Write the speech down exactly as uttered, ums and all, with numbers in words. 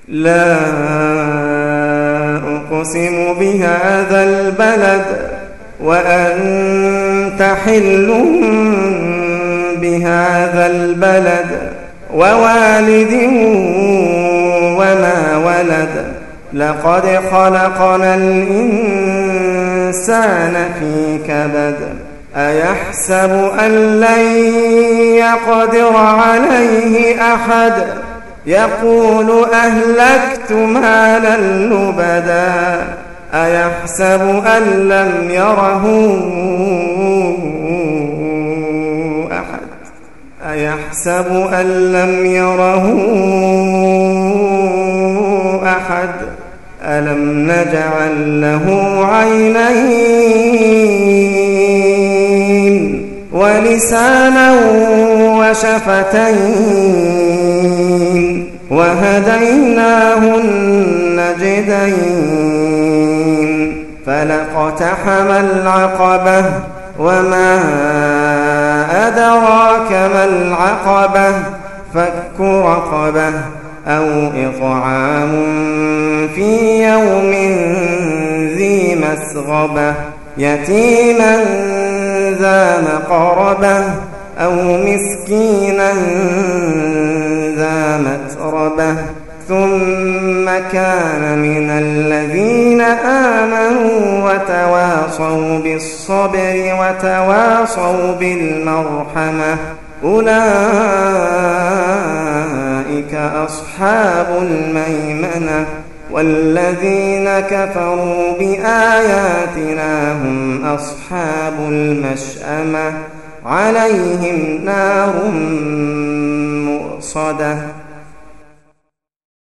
لا أقسم بهذا البلد وأنت حل بهذا البلد ووالد وما ولد لقد خلقنا الإنسان في كبد أيحسب أن لن يقدر عليه أحد يقول أهلكت مالا لبدا أيحسب أن لم يره أحد أيحسب أن لم يره أحد ألم نجعل له عينين ولسانا وشفتين وهديناه النجدين فلاقتحم العقبة وما أدراك ما العقبة فك رقبة أو إطعام في يوم ذي مسغبة يتيما ذا مقربة أو مسكينا ذا متربة ثم كان من الذين آمنوا وتواصوا بالصبر وتواصوا بالمرحمة أولئك أصحاب الميمنة والذين كفروا بآياتنا هم أصحاب المشأمة عليهم نار مؤصدة